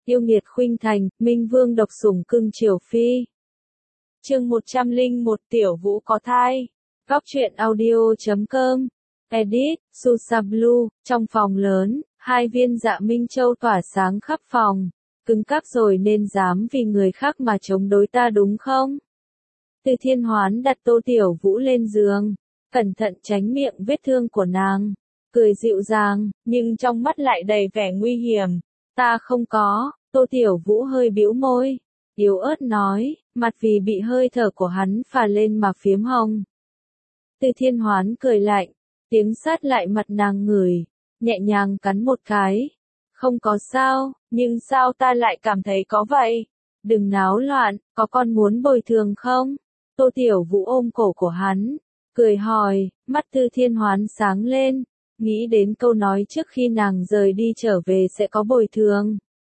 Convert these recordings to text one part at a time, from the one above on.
Yêu nghiệt khuynh thành, Minh Vương độc sủng cưng chiều phi. Chương 101 Tiểu Vũ có thai. Góc truyện audio.com. Edit, Susablu. Trong phòng lớn, hai viên dạ Minh Châu tỏa sáng khắp phòng. Cứng cáp rồi nên dám vì người khác mà chống đối ta đúng không? Từ Thiên Hoán đặt Tô Tiểu Vũ lên giường, cẩn thận tránh miệng vết thương của nàng, cười dịu dàng, nhưng trong mắt lại đầy vẻ nguy hiểm. Ta không có. Tô Tiểu Vũ hơi bĩu môi, yếu ớt nói, mặt vì bị hơi thở của hắn phả lên mà phiếm hồng. Từ Thiên Hoán cười lạnh, tiếng sát lại mặt nàng ngửi, nhẹ nhàng cắn một cái. Không có sao, nhưng sao ta lại cảm thấy có vậy? Đừng náo loạn, có con muốn bồi thường không? Tô Tiểu Vũ ôm cổ của hắn, cười hỏi, mắt Từ Thiên Hoán sáng lên, nghĩ đến câu nói trước khi nàng rời đi trở về sẽ có bồi thường.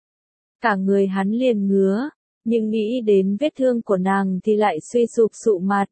Cả người hắn liền ngứa, nhưng nghĩ đến vết thương của nàng thì lại suy sụp sụ mặt.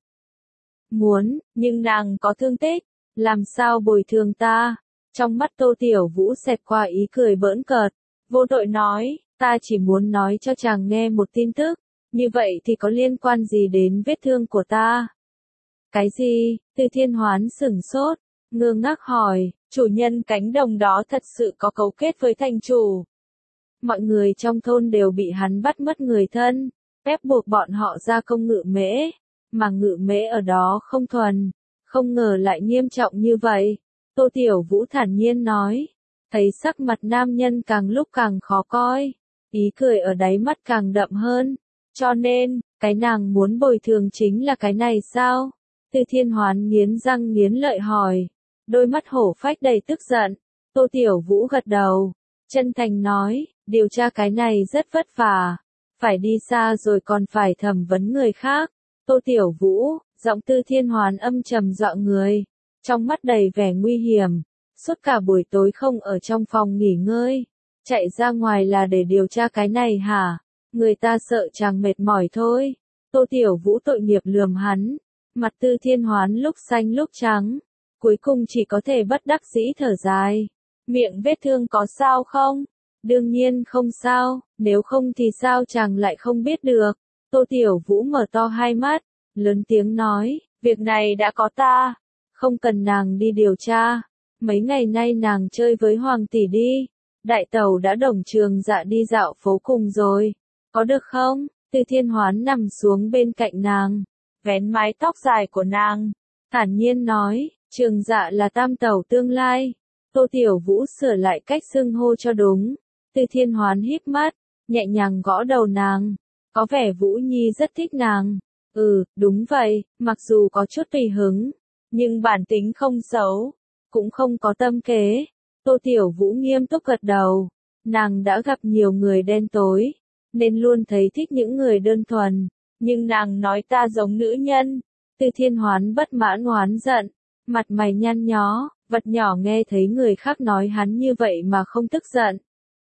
Muốn, nhưng nàng có thương tích, làm sao bồi thường ta? Trong mắt Tô Tiểu Vũ xẹt qua ý cười bỡn cợt, vô tội nói, ta chỉ muốn nói cho chàng nghe một tin tức, như vậy thì có liên quan gì đến vết thương của ta? Cái gì? Từ Thiên Hoán sửng sốt, ngơ ngác hỏi, chủ nhân cánh đồng đó thật sự có cấu kết với thành chủ. Mọi người trong thôn đều bị hắn bắt mất người thân, ép buộc bọn họ ra công ngự mễ, mà ngự mễ ở đó không thuần, không ngờ lại nghiêm trọng như vậy. Tô Tiểu Vũ thản nhiên nói, thấy sắc mặt nam nhân càng lúc càng khó coi, ý cười ở đáy mắt càng đậm hơn, cho nên, cái nàng muốn bồi thường chính là cái này sao? Từ Thiên Hoán nghiến răng nghiến lợi hỏi, đôi mắt hổ phách đầy tức giận. Tô Tiểu Vũ gật đầu, chân thành nói, điều tra cái này rất vất vả, phải đi xa rồi còn phải thẩm vấn người khác. Tô Tiểu Vũ, giọng Từ Thiên Hoán âm trầm dọa người, trong mắt đầy vẻ nguy hiểm, suốt cả buổi tối không ở trong phòng nghỉ ngơi, chạy ra ngoài là để điều tra cái này hả? Người ta sợ chàng mệt mỏi thôi. Tô Tiểu Vũ tội nghiệp lườm hắn, mặt Từ Thiên Hoán lúc xanh lúc trắng, cuối cùng chỉ có thể bất đắc dĩ thở dài. Miệng vết thương có sao không? Đương nhiên không sao, nếu không thì sao chàng lại không biết được? Tô Tiểu Vũ mở to hai mắt, lớn tiếng nói, việc này đã có ta, không cần nàng đi điều tra. Mấy ngày nay nàng chơi với Hoàng tỷ đi, đại tẩu đã đồng trường dạ đi dạo phố cùng rồi, có được không? Từ Thiên Hoán nằm xuống bên cạnh nàng, vén mái tóc dài của nàng, thản nhiên nói, trường dạ là tam tẩu tương lai. Tô Tiểu Vũ sửa lại cách xưng hô cho đúng. Từ Thiên Hoán híp mắt, nhẹ nhàng gõ đầu nàng, có vẻ Vũ Nhi rất thích nàng. Đúng vậy, mặc dù có chút tùy hứng, nhưng bản tính không xấu, cũng không có tâm kế. Tô Tiểu Vũ nghiêm túc gật đầu, nàng đã gặp nhiều người đen tối, nên luôn thấy thích những người đơn thuần, nhưng nàng nói ta giống nữ nhân. Từ Thiên Hoán bất mãn oán giận, mặt mày nhăn nhó, vật nhỏ nghe thấy người khác nói hắn như vậy mà không tức giận.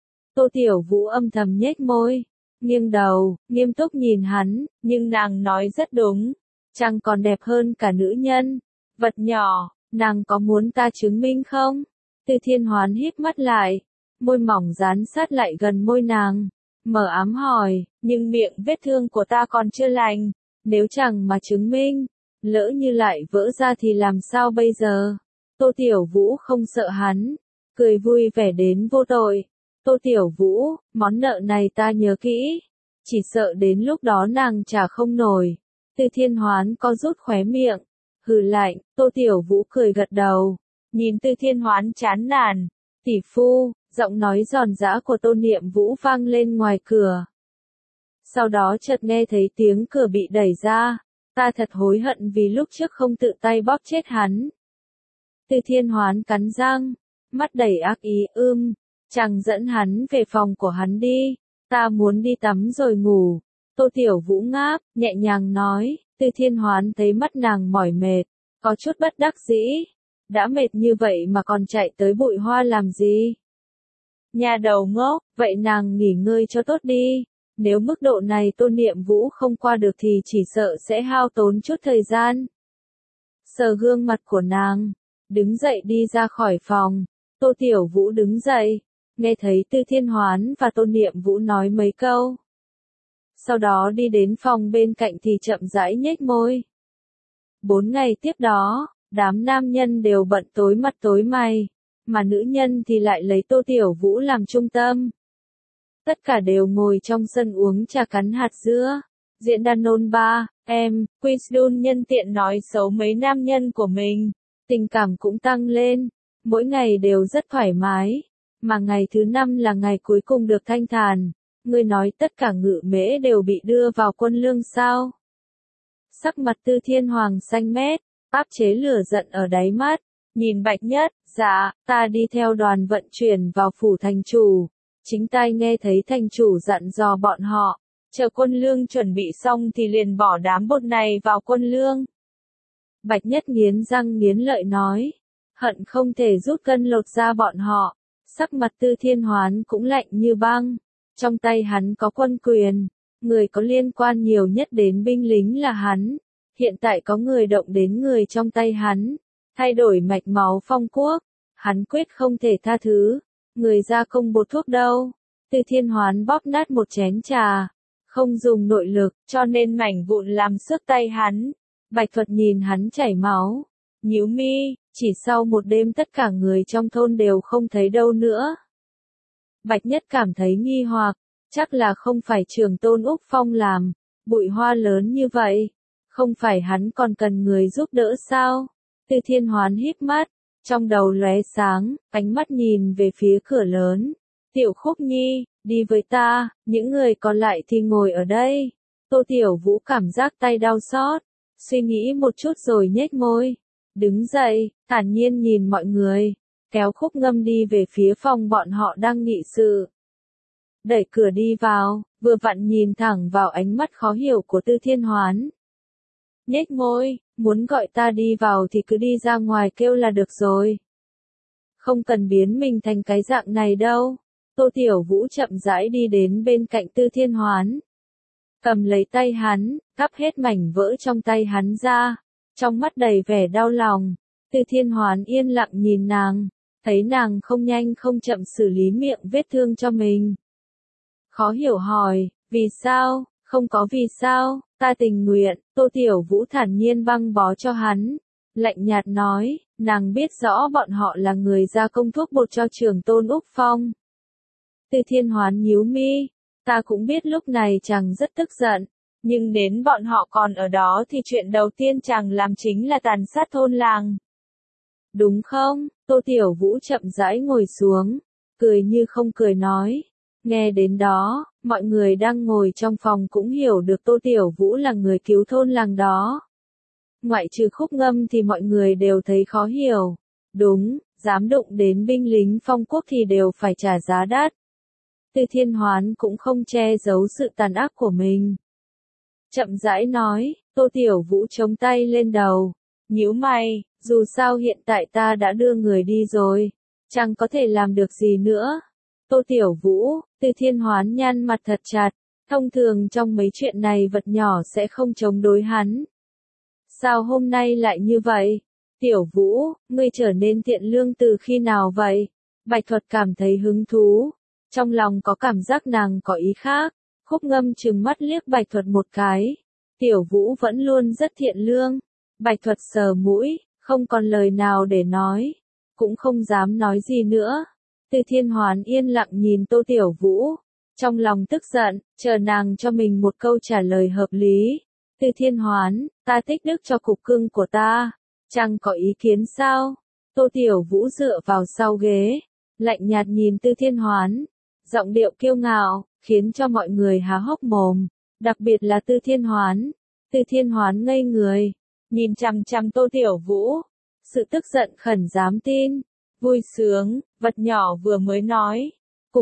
Tô Tiểu Vũ âm thầm nhếch môi, nghiêng đầu, nghiêm túc nhìn hắn, nhưng nàng nói rất đúng, chàng còn đẹp hơn cả nữ nhân. Vật nhỏ, nàng có muốn ta chứng minh không? Từ Thiên Hoán híp mắt lại, môi mỏng dán sát lại gần môi nàng, mờ ám hỏi, nhưng miệng vết thương của ta còn chưa lành, nếu chẳng mà chứng minh, lỡ như lại vỡ ra thì làm sao bây giờ? Tô Tiểu Vũ không sợ hắn, cười vui vẻ đến vô tội. Tô Tiểu Vũ, món nợ này ta nhớ kỹ, chỉ sợ đến lúc đó nàng trả không nổi. Từ Thiên Hoán có rút khóe miệng, hừ lạnh. Tô Tiểu Vũ cười gật đầu, nhìn Từ Thiên Hoán chán nản. Tỷ phu, giọng nói giòn giã của Tô Niệm Vũ vang lên ngoài cửa. Sau đó chợt nghe thấy tiếng cửa bị đẩy ra, ta thật hối hận vì lúc trước không tự tay bóp chết hắn. Từ Thiên Hoán cắn răng, mắt đầy ác ý, chàng dẫn hắn về phòng của hắn đi, ta muốn đi tắm rồi ngủ. Tô Tiểu Vũ ngáp, nhẹ nhàng nói. Từ Thiên Hoán thấy mắt nàng mỏi mệt, có chút bất đắc dĩ, đã mệt như vậy mà còn chạy tới bụi hoa làm gì? Nhà đầu ngốc, vậy nàng nghỉ ngơi cho tốt đi, nếu mức độ này Tô Niệm Vũ không qua được thì chỉ sợ sẽ hao tốn chút thời gian. Sờ gương mặt của nàng, đứng dậy đi ra khỏi phòng. Tô Tiểu Vũ đứng dậy, nghe thấy Tư Thiên Hoán và Tôn Niệm Vũ nói mấy câu. Sau đó đi đến phòng bên cạnh thì chậm rãi nhếch môi. 4 ngày tiếp đó, đám nam nhân đều bận tối mặt tối mày, mà nữ nhân thì lại lấy Tô Tiểu Vũ làm trung tâm. Tất cả đều ngồi trong sân uống trà cắn hạt dưa. Diễn đàn nôn ba, Quizdoon nhân tiện nói xấu mấy nam nhân của mình. Tình cảm cũng tăng lên, mỗi ngày đều rất thoải mái. Mà ngày thứ 5 là ngày cuối cùng được thanh thản. Ngươi nói tất cả ngự mễ đều bị đưa vào quân lương sao? Sắc mặt Tư Thiên Hoàng xanh mét, áp chế lửa giận ở đáy mắt. Nhìn Bạch Nhất, dạ, ta đi theo đoàn vận chuyển vào phủ thành chủ. Chính tai nghe thấy thành chủ dặn dò bọn họ, chờ quân lương chuẩn bị xong thì liền bỏ đám bột này vào quân lương. Bạch Nhất nghiến răng nghiến lợi nói, hận không thể rút gân lột da bọn họ. Sắc mặt Tư Thiên Hoán cũng lạnh như băng, trong tay hắn có quân quyền, người có liên quan nhiều nhất đến binh lính là hắn. Hiện tại có người động đến người trong tay hắn, thay đổi mạch máu phong quốc, hắn quyết không thể tha thứ. Người ra công bột thuốc đâu? Tư Thiên Hoán bóp nát một chén trà, không dùng nội lực, cho nên mảnh vụn làm xước tay hắn. Bạch Thuật nhìn hắn chảy máu, nhíu mi, chỉ sau một đêm tất cả người trong thôn đều không thấy đâu nữa. Bạch Nhất cảm thấy nghi hoặc, chắc là không phải Trường Tôn Úc Phong làm, bụi hoa lớn như vậy, không phải hắn còn cần người giúp đỡ sao? Tư Thiên Hoán híp mắt, trong đầu lóe sáng, ánh mắt nhìn về phía cửa lớn. Tiểu Khúc Nhi, đi với ta, những người còn lại thì ngồi ở đây. Tô Tiểu Vũ cảm giác tay đau xót, suy nghĩ một chút rồi nhếch môi. Đứng dậy, thản nhiên nhìn mọi người, kéo Khúc Ngâm đi về phía phòng bọn họ đang nghị sự. Đẩy cửa đi vào, vừa vặn nhìn thẳng vào ánh mắt khó hiểu của Tư Thiên Hoán. Nhếch môi, muốn gọi ta đi vào thì cứ đi ra ngoài kêu là được rồi. Không cần biến mình thành cái dạng này đâu. Tô Tiểu Vũ chậm rãi đi đến bên cạnh Tư Thiên Hoán. Cầm lấy tay hắn, gắp hết mảnh vỡ trong tay hắn ra. Trong mắt đầy vẻ đau lòng. Tư Thiên Hoán yên lặng nhìn nàng. Thấy nàng không nhanh không chậm xử lý miệng vết thương cho mình. Khó hiểu hỏi, vì sao? Không có vì sao, ta tình nguyện. Tô Tiểu Vũ thản nhiên băng bó cho hắn. Lạnh nhạt nói, nàng biết rõ bọn họ là người gia công thuốc bột cho Trường Tôn Úc Phong. Tư Thiên Hoán nhíu mi, ta cũng biết lúc này chàng rất tức giận, nhưng đến bọn họ còn ở đó thì chuyện đầu tiên chàng làm chính là tàn sát thôn làng. Đúng không? Tô Tiểu Vũ chậm rãi ngồi xuống, cười như không cười nói. Nghe đến đó, mọi người đang ngồi trong phòng cũng hiểu được Tô Tiểu Vũ là người cứu thôn làng đó. Ngoại trừ Khúc Ngâm thì mọi người đều thấy khó hiểu. Đúng, dám đụng đến binh lính phong quốc thì đều phải trả giá đắt. Tư Thiên Hoán cũng không che giấu sự tàn ác của mình. Chậm rãi nói, Tô Tiểu Vũ chống tay lên đầu. Nhíu mày, dù sao hiện tại ta đã đưa người đi rồi, chẳng có thể làm được gì nữa. Tô Tiểu Vũ, Tư Thiên Hoán nhăn mặt thật chặt, thông thường trong mấy chuyện này vật nhỏ sẽ không chống đối hắn. Sao hôm nay lại như vậy? Tiểu Vũ, ngươi trở nên thiện lương từ khi nào vậy? Bạch Thuật cảm thấy hứng thú, trong lòng có cảm giác nàng có ý khác. Khúc Ngâm trừng mắt liếc Bạch Thuật một cái. Tiểu Vũ vẫn luôn rất thiện lương. Bạch Thuật sờ mũi, không còn lời nào để nói, cũng không dám nói gì nữa. Tư Thiên Hoán yên lặng nhìn Tô Tiểu Vũ, trong lòng tức giận, chờ nàng cho mình một câu trả lời hợp lý. Tư Thiên Hoán, ta tích đức cho cục cưng của ta, chẳng có ý kiến sao? Tô Tiểu Vũ dựa vào sau ghế, lạnh nhạt nhìn Tư Thiên Hoán, giọng điệu kiêu ngạo, khiến cho mọi người há hốc mồm, đặc biệt là Tư Thiên Hoán. Tư Thiên Hoán ngây người, nhìn chằm chằm Tô Tiểu Vũ, sự tức giận khẩn dám tin, vui sướng, vật nhỏ vừa mới nói, cục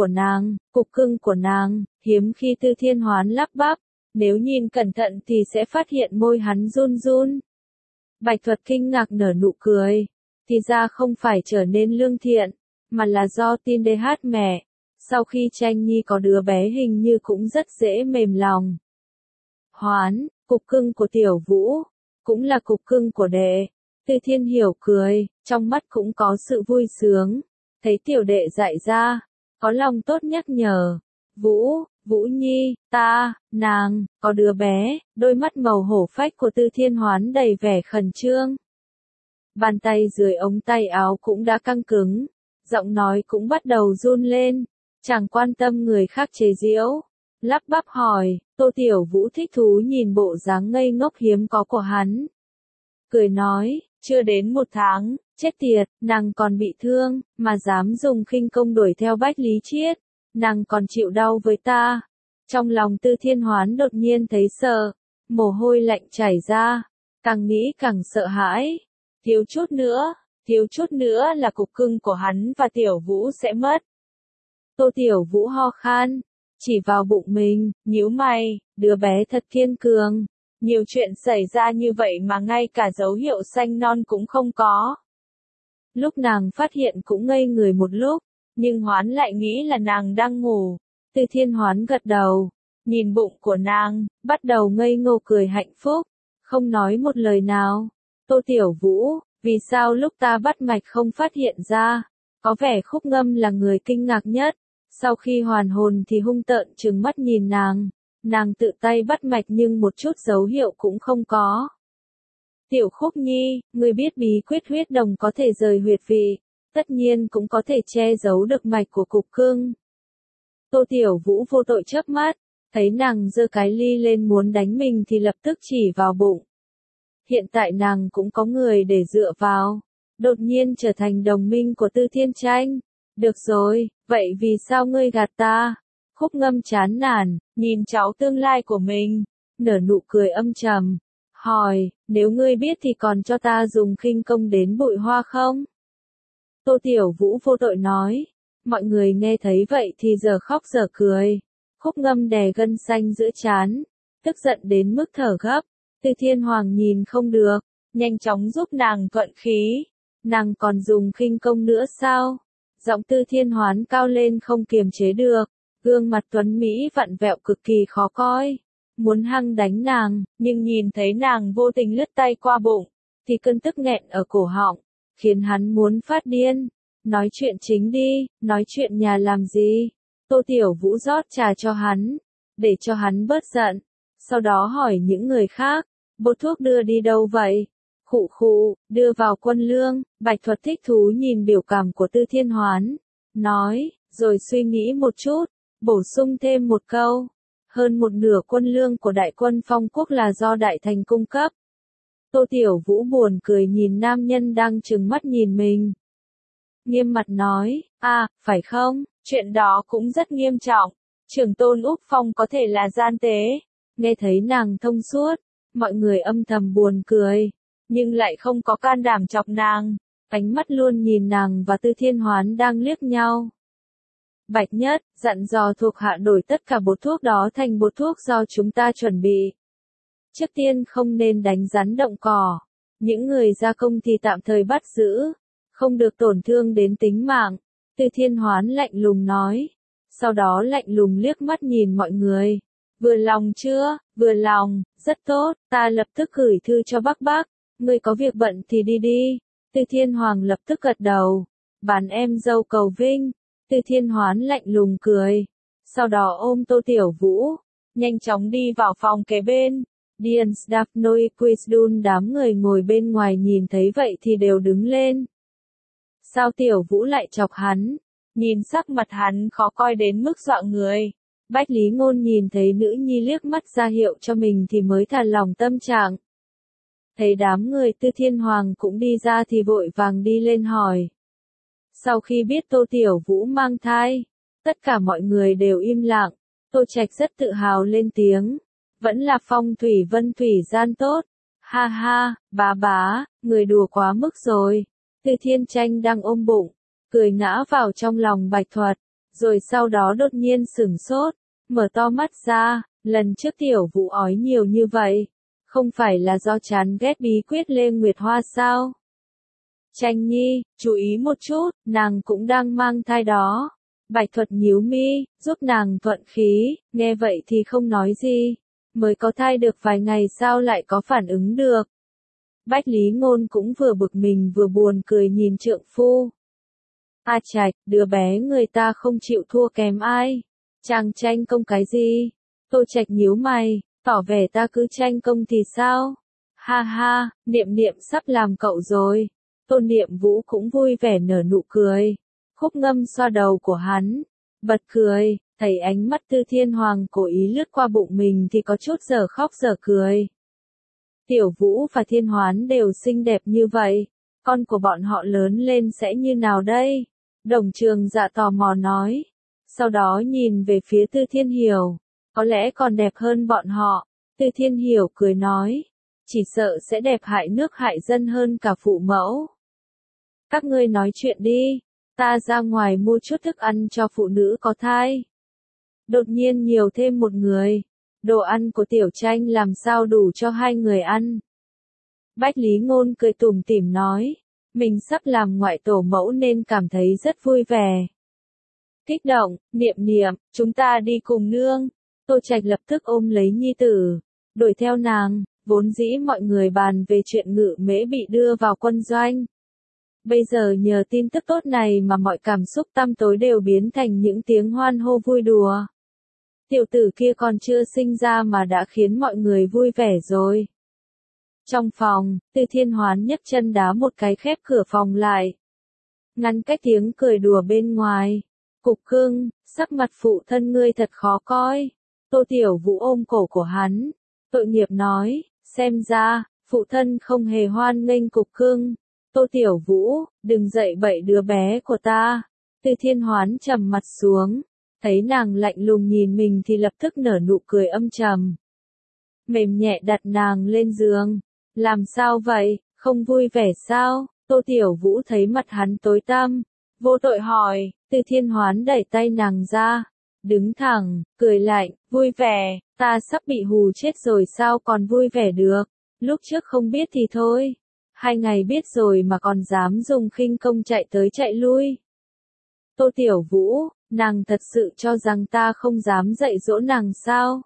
cưng của nàng, hiếm khi Tư Thiên Hoán lắp bắp, nếu nhìn cẩn thận thì sẽ phát hiện môi hắn run run. Bạch Thuật kinh ngạc nở nụ cười, thì ra không phải trở nên lương thiện, mà là do tin DH mẹ, sau khi Tranh Nhi có đứa bé hình như cũng rất dễ mềm lòng. Hoán, cục cưng của Tiểu Vũ, cũng là cục cưng của đệ. Tư Thiên Hiểu cười, trong mắt cũng có sự vui sướng. thấy tiểu đệ dại ra, có lòng tốt nhắc nhở. Vũ Nhi, nàng, có đứa bé, đôi mắt màu hổ phách của Tư Thiên Hoán đầy vẻ khẩn trương. Bàn tay dưới ống tay áo cũng đã căng cứng, giọng nói cũng bắt đầu run lên, chẳng quan tâm người khác chế giễu, lắp bắp hỏi, Tô Tiểu Vũ thích thú nhìn bộ dáng ngây ngốc hiếm có của hắn. Cười nói, chưa đến 1 tháng, chết tiệt, nàng còn bị thương, mà dám dùng khinh công đuổi theo Bách Lý Chiết, nàng còn chịu đau với ta. Trong lòng Tư Thiên Hoán đột nhiên thấy sợ, mồ hôi lạnh chảy ra, càng nghĩ càng sợ hãi. Thiếu chút nữa là cục cưng của hắn và Tiểu Vũ sẽ mất. Tô Tiểu Vũ ho khan, chỉ vào bụng mình, nhíu mày, đứa bé thật kiên cường. Nhiều chuyện xảy ra như vậy mà ngay cả dấu hiệu xanh non cũng không có. Lúc nàng phát hiện cũng ngây người một lúc, nhưng Hoán lại nghĩ là nàng đang ngủ. Tư Thiên Hoán gật đầu, nhìn bụng của nàng, bắt đầu ngây ngô cười hạnh phúc, không nói một lời nào. Tô Tiểu Vũ, vì sao lúc ta bắt mạch không phát hiện ra? Có vẻ Khúc Ngâm là người kinh ngạc nhất. Sau khi hoàn hồn thì hung tợn trừng mắt nhìn nàng tự tay bắt mạch nhưng một chút dấu hiệu cũng không có. Tiểu Khúc Nhi, ngươi biết bí quyết huyết đồng có thể rời huyệt vị, tất nhiên cũng có thể che giấu được mạch của cục cưng. Tô Tiểu Vũ vô tội chớp mắt, thấy nàng giơ cái ly lên muốn đánh mình thì lập tức chỉ vào bụng. Hiện tại nàng cũng có người để dựa vào, đột nhiên trở thành đồng minh của Tư Thiên Tranh. Được rồi, vậy vì sao ngươi gạt ta? Khúc Ngâm chán nản, nhìn cháu tương lai của mình, nở nụ cười âm trầm, hỏi, nếu ngươi biết thì còn cho ta dùng khinh công đến bụi hoa không? Tô Tiểu Vũ vô tội nói, mọi người nghe thấy vậy thì giờ khóc giờ cười. Khúc Ngâm đè gân xanh giữa trán, tức giận đến mức thở gấp. Tư Thiên Hoàng nhìn không được, nhanh chóng giúp nàng thuận khí. Nàng còn dùng khinh công nữa sao? Giọng Tư Thiên Hoán cao lên không kiềm chế được, gương mặt tuấn Mỹ vặn vẹo cực kỳ khó coi. Muốn hăng đánh nàng, nhưng nhìn thấy nàng vô tình lướt tay qua bụng, thì cơn tức nghẹn ở cổ họng, khiến hắn muốn phát điên. Nói chuyện chính đi, nói chuyện nhà làm gì? Tô Tiểu Vũ rót trà cho hắn, để cho hắn bớt giận. Sau đó hỏi những người khác, bột thuốc đưa đi đâu vậy? Khụ, đưa vào quân lương. Bạch Thuật thích thú nhìn biểu cảm của Tư Thiên Hoán, nói, rồi suy nghĩ một chút, bổ sung thêm một câu. Hơn một nửa quân lương của đại quân Phong Quốc là do Đại Thành cung cấp. Tô Tiểu Vũ buồn cười nhìn nam nhân đang trừng mắt nhìn mình. Nghiêm mặt nói, phải không, chuyện đó cũng rất nghiêm trọng. Trưởng tôn Úc Phong có thể là gian tế. Nghe thấy nàng thông suốt, mọi người âm thầm buồn cười, nhưng lại không có can đảm chọc nàng. Ánh mắt luôn nhìn nàng và Tư Thiên Hoán đang liếc nhau. Bạch Nhất, dặn dò thuộc hạ đổi tất cả bột thuốc đó thành bột thuốc do chúng ta chuẩn bị. Trước tiên không nên đánh rắn động cỏ. Những người gia công thì tạm thời bắt giữ, không được tổn thương đến tính mạng. Tư Thiên Hoán lạnh lùng nói. Sau đó lạnh lùng liếc mắt nhìn mọi người. Vừa lòng chưa? Vừa lòng, rất tốt, ta lập tức gửi thư cho Bắc. Ngươi có việc bận thì đi đi. Tư Thiên Hoàng lập tức gật đầu. Bán em dâu cầu vinh. Tư Thiên Hoán lạnh lùng cười. Sau đó ôm Tô Tiểu Vũ, nhanh chóng đi vào phòng kế bên. Diens Daphne Quisdun, đám người ngồi bên ngoài nhìn thấy vậy thì đều đứng lên. Sao Tiểu Vũ lại chọc hắn? Nhìn sắc mặt hắn khó coi đến mức dọa người. Bách Lý Ngôn nhìn thấy nữ nhi liếc mắt ra hiệu cho mình thì mới thả lòng tâm trạng. Thấy đám người Tư Thiên Hoàng cũng đi ra thì vội vàng đi lên hỏi. Sau khi biết Tô Tiểu Vũ mang thai, tất cả mọi người đều im lặng. Tô Trạch rất tự hào lên tiếng. Vẫn là Phong Thủy Vân thủy gian tốt. Ha ha, bá, người đùa quá mức rồi. Tư Thiên Tranh đang ôm bụng, cười ngã vào trong lòng Bạch Thuật, rồi sau đó đột nhiên sửng sốt, mở to mắt ra. Lần trước Tiểu Vũ ói nhiều như vậy, không phải là do chán ghét bí quyết Lê Nguyệt Hoa sao? Tranh Nhi, chú ý một chút, nàng cũng đang mang thai đó. Bạch Thuật nhíu mi, giúp nàng thuận khí, nghe vậy thì không nói gì. Mới có thai được vài ngày sao lại có phản ứng được. Bách Lý Ngôn cũng vừa bực mình vừa buồn cười nhìn trượng phu. A Trạch, đứa bé người ta không chịu thua kém ai. Chàng tranh công cái gì? Tô Trạch nhíu mày, tỏ vẻ ta cứ tranh công thì sao? Ha ha, Niệm Niệm sắp làm cậu rồi. Tô Niệm Vũ cũng vui vẻ nở nụ cười. Khúc Ngâm xoa đầu của hắn, bật cười, thấy ánh mắt Tư Thiên Hoàng cố ý lướt qua bụng mình thì có chút dở khóc dở cười. Tiểu Vũ và Thiên Hoán đều xinh đẹp như vậy, con của bọn họ lớn lên sẽ như nào đây? Đồng Trường Dạ tò mò nói. Sau đó nhìn về phía Tư Thiên Hiểu, có lẽ còn đẹp hơn bọn họ. Tư Thiên Hiểu cười nói, chỉ sợ sẽ đẹp hại nước hại dân hơn cả phụ mẫu. Các ngươi nói chuyện đi, ta ra ngoài mua chút thức ăn cho phụ nữ có thai. Đột nhiên nhiều thêm một người, đồ ăn của Tiểu Tranh làm sao đủ cho 2 người ăn. Bách Lý Ngôn cười tủm tỉm nói, mình sắp làm ngoại tổ mẫu nên cảm thấy rất vui vẻ. Kích động, Niệm Niệm, chúng ta đi cùng nương. Tô Trạch lập tức ôm lấy nhi tử, đuổi theo nàng, vốn dĩ mọi người bàn về chuyện Ngự Mễ bị đưa vào quân doanh. Bây giờ nhờ tin tức tốt này mà mọi cảm xúc tăm tối đều biến thành những tiếng hoan hô vui đùa. Tiểu tử kia còn chưa sinh ra mà đã khiến mọi người vui vẻ rồi. Trong phòng, Tư Thiên Hoán nhấc chân đá một cái khép cửa phòng lại, ngăn cách tiếng cười đùa bên ngoài. Cục Cưng, sắc mặt phụ thân ngươi thật khó coi. Tô Tiểu Vũ ôm cổ của hắn, tội nghiệp nói, xem ra, phụ thân không hề hoan nghênh Cục Cưng. Tô Tiểu Vũ, đừng dậy bậy đứa bé của ta. Tư Thiên Hoán trầm mặt xuống, thấy nàng lạnh lùng nhìn mình thì lập tức nở nụ cười âm trầm. Mềm nhẹ đặt nàng lên giường. Làm sao vậy, không vui vẻ sao? Tô Tiểu Vũ thấy mặt hắn tối tăm, vô tội hỏi. Tư Thiên Hoán đẩy tay nàng ra, đứng thẳng, cười lạnh, vui vẻ, ta sắp bị hù chết rồi sao còn vui vẻ được, lúc trước không biết thì thôi, 2 ngày biết rồi mà còn dám dùng khinh công chạy tới chạy lui. Tô Tiểu Vũ, nàng thật sự cho rằng ta không dám dạy dỗ nàng sao?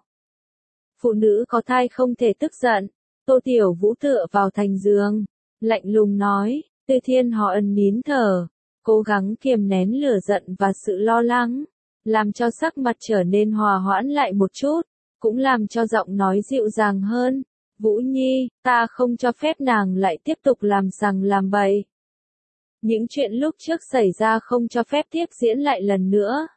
Phụ nữ có thai không thể tức giận. Tô Tiểu Vũ tựa vào thành giường, lạnh lùng nói. Tư Thiên Hoán nín thở, cố gắng kiềm nén lửa giận và sự lo lắng, làm cho sắc mặt trở nên hòa hoãn lại một chút, cũng làm cho giọng nói dịu dàng hơn. Vũ Nhi, ta không cho phép nàng lại tiếp tục làm sằng làm bậy. Những chuyện lúc trước xảy ra không cho phép tiếp diễn lại lần nữa.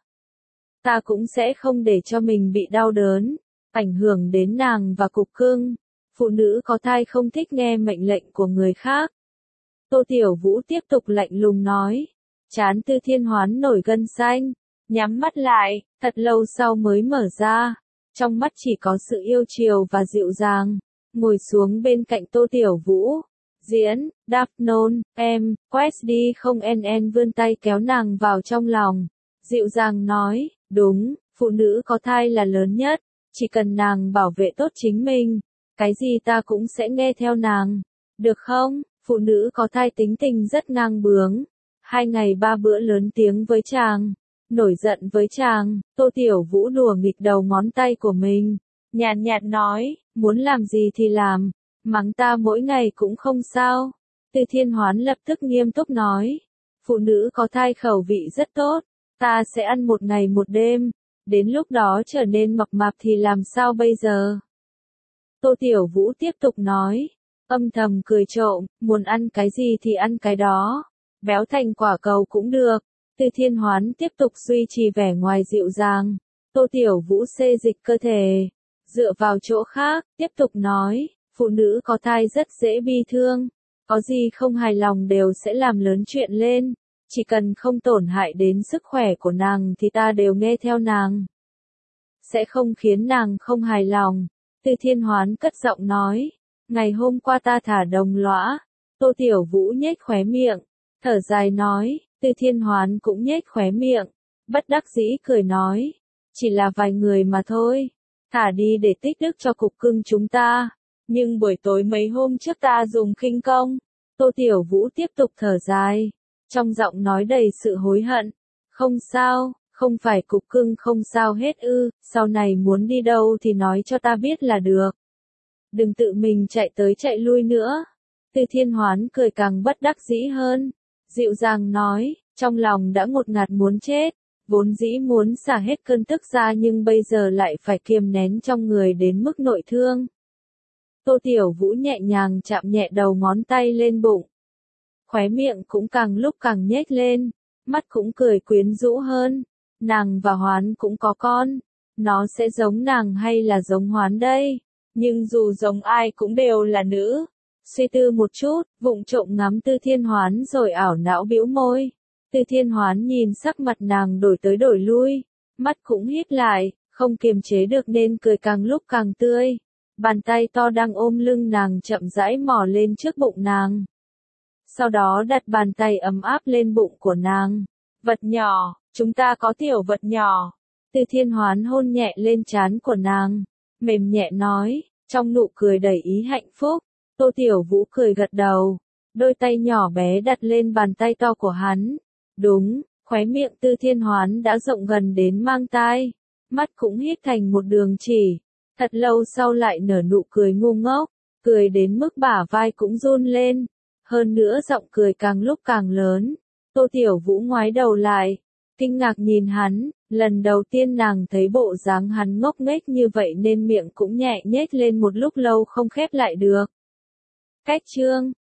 Ta cũng sẽ không để cho mình bị đau đớn, ảnh hưởng đến nàng và Cục Cưng. Phụ nữ có thai không thích nghe mệnh lệnh của người khác. Tô Tiểu Vũ tiếp tục lạnh lùng nói. Trán Tư Thiên Hoán nổi gân xanh, nhắm mắt lại, thật lâu sau mới mở ra. Trong mắt chỉ có sự yêu chiều và dịu dàng. Ngồi xuống bên cạnh Tô Tiểu Vũ. Diễn, đáp nôn, em, quest đi không en vươn tay kéo nàng vào trong lòng. Dịu dàng nói, đúng, phụ nữ có thai là lớn nhất. Chỉ cần nàng bảo vệ tốt chính mình, cái gì ta cũng sẽ nghe theo nàng. Được không? Phụ nữ có thai tính tình rất ngang bướng. 2 ngày 3 bữa lớn tiếng với chàng. Nổi giận với chàng. Tô Tiểu Vũ đùa nghịch đầu ngón tay của mình. Nhàn nhạt nói, muốn làm gì thì làm. Mắng ta mỗi ngày cũng không sao. Tư Thiên Hoán lập tức nghiêm túc nói. Phụ nữ có thai khẩu vị rất tốt. Ta sẽ ăn 1 ngày 1 đêm. Đến lúc đó trở nên mập mạp thì làm sao bây giờ? Tô Tiểu Vũ tiếp tục nói. Âm thầm cười trộm, muốn ăn cái gì thì ăn cái đó. Béo thành quả cầu cũng được. Tư Thiên Hoán tiếp tục duy trì vẻ ngoài dịu dàng. Tô Tiểu Vũ xê dịch cơ thể, dựa vào chỗ khác, tiếp tục nói. Phụ nữ có thai rất dễ bi thương. Có gì không hài lòng đều sẽ làm lớn chuyện lên. Chỉ cần không tổn hại đến sức khỏe của nàng thì ta đều nghe theo nàng. Sẽ không khiến nàng không hài lòng. Tư Thiên Hoán cất giọng nói. Ngày hôm qua ta thả đồng lõa. Tô Tiểu Vũ nhếch khóe miệng, thở dài nói. Tư Thiên Hoán cũng nhếch khóe miệng, bất đắc dĩ cười nói. Chỉ là vài người mà thôi. Thả đi để tích đức cho Cục Cưng chúng ta. Nhưng buổi tối mấy hôm trước ta dùng khinh công. Tô Tiểu Vũ tiếp tục thở dài, trong giọng nói đầy sự hối hận. Không sao, không phải Cục Cưng không sao hết ư, sau này muốn đi đâu thì nói cho ta biết là được. Đừng tự mình chạy tới chạy lui nữa. Tư Thiên Hoán cười càng bất đắc dĩ hơn, dịu dàng nói, Trong lòng đã ngột ngạt muốn chết, vốn dĩ muốn xả hết cơn tức ra nhưng bây giờ lại phải kiềm nén trong người đến mức nội thương. Tô Tiểu Vũ nhẹ nhàng chạm nhẹ đầu ngón tay lên bụng. Khóe miệng cũng càng lúc càng nhếch lên, mắt cũng cười quyến rũ hơn. Nàng và Hoán cũng có con, nó sẽ giống nàng hay là giống Hoán đây? Nhưng dù giống ai cũng đều là nữ. Suy tư một chút, vụng trộm ngắm Tư Thiên Hoán rồi ảo não bĩu môi. Tư Thiên Hoán nhìn sắc mặt nàng đổi tới đổi lui, mắt cũng híp lại, không kiềm chế được nên cười càng lúc càng tươi. Bàn tay to đang ôm lưng nàng chậm rãi mò lên trước bụng nàng. Sau đó đặt bàn tay ấm áp lên bụng của nàng. Vật nhỏ, chúng ta có tiểu vật nhỏ. Tư Thiên Hoán hôn nhẹ lên trán của nàng, mềm nhẹ nói, trong nụ cười đầy ý hạnh phúc. Tô Tiểu Vũ cười gật đầu, đôi tay nhỏ bé đặt lên bàn tay to của hắn. Đúng, khóe miệng Tư Thiên Hoán đã rộng gần đến mang tai, mắt cũng híp thành một đường chỉ. Thật lâu sau lại nở nụ cười ngu ngốc, cười đến mức bả vai cũng run lên. Hơn nữa giọng cười càng lúc càng lớn. Tô Tiểu Vũ ngoái đầu lại, kinh ngạc nhìn hắn, lần đầu tiên nàng thấy bộ dáng hắn ngốc nghếch như vậy nên miệng cũng nhẹ nhếch lên một lúc lâu không khép lại được. Cách chương